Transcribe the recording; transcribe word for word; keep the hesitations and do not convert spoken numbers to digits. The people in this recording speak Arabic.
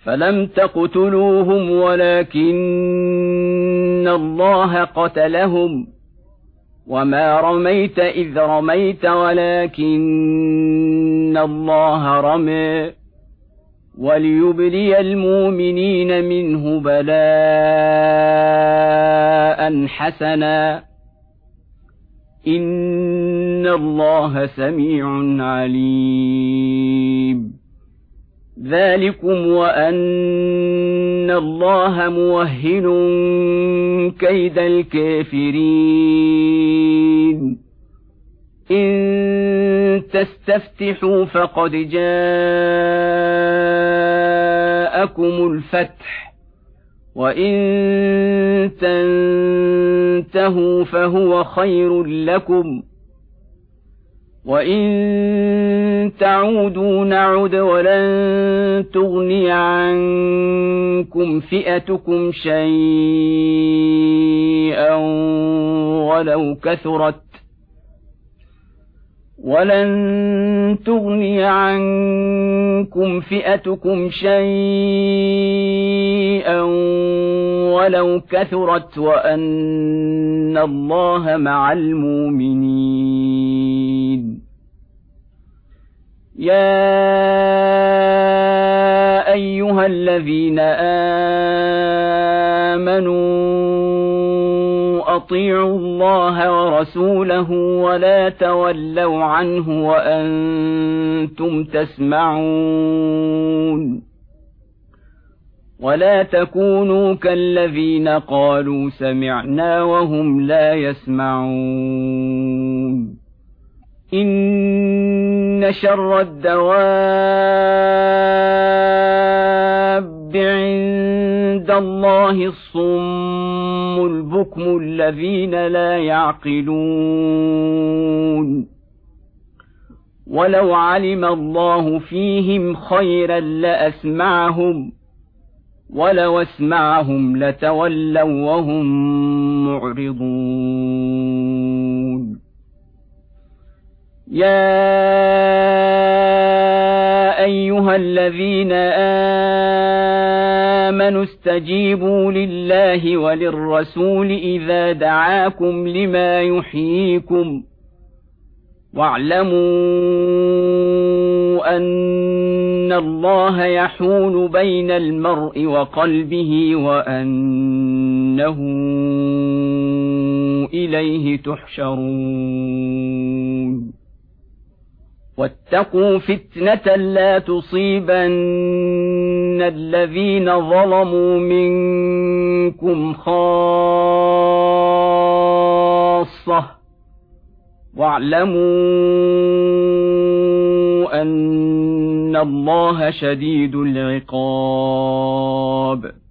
فلم تقتلوهم ولكن الله قتلهم وما رميت إذ رميت ولكن الله رمى وليبلي المؤمنين منه بلاء حسنا إن الله سميع عليم ذلكم وأن الله موهن كيد الكافرين إن تستفتحوا فقد جاءكم الفتح وإن تنتهوا فهو خير لكم وإن تعودوا نعد ولن تغني عنكم فئتكم شيئا ولو كثرت ولن تغني عنكم فئتكم شيئا ولو كثرت وأن الله مع المؤمنين يا أيها الذين آمنوا أطيعوا الله ورسوله ولا تولوا عنه وأنتم تسمعون ولا تكونوا كالذين قالوا سمعنا وهم لا يسمعون إن شر الدواب عند الله الصم البكم الذين لا يعقلون ولو علم الله فيهم خيرا لأسمعهم ولو اسمعهم لتولوا وهم معرضون يا أيها الذين آمنوا استجيبوا لله وللرسول إذا دعاكم لما يحييكم واعلموا أن الله يحول بين المرء وقلبه وأنه إليه تحشرون واتقوا فتنة لا تصيبن الذين ظلموا منكم خاصة واعلموا أن الله شديد العقاب